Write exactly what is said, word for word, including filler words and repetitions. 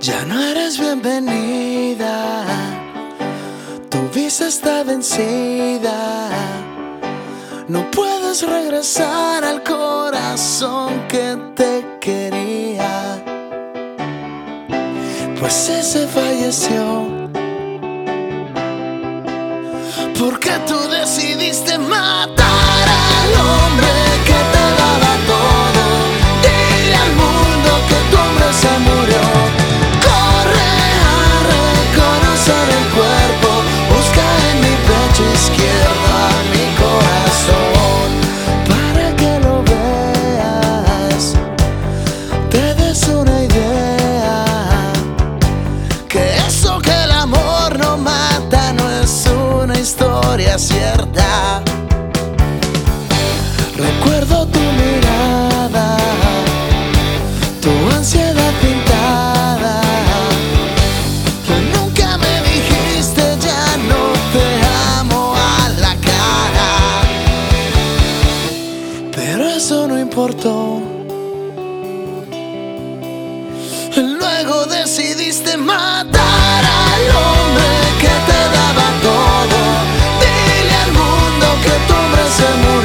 Ya no eres bienvenida, tu visa está vencida. No puedes regresar al corazón que te quería, pues ese falleció. Porque tú decidiste matar al hombre que te daba todo. Dile al mundo que tu hombre se murió. Corre a reconocer el cuerpo, busca en mi pecho izquierdo a mi corazón, para que lo veas, te des una idea, que eso que el amor no mata no es una historia cierta. Recuerdo tu mirada, tu ansiedad pintada. Tú nunca me dijiste ya no te amo a la cara, pero eso no importó. Luego decidiste matar al hombre que te daba todo. Dile al mundo que tu hombre se murió.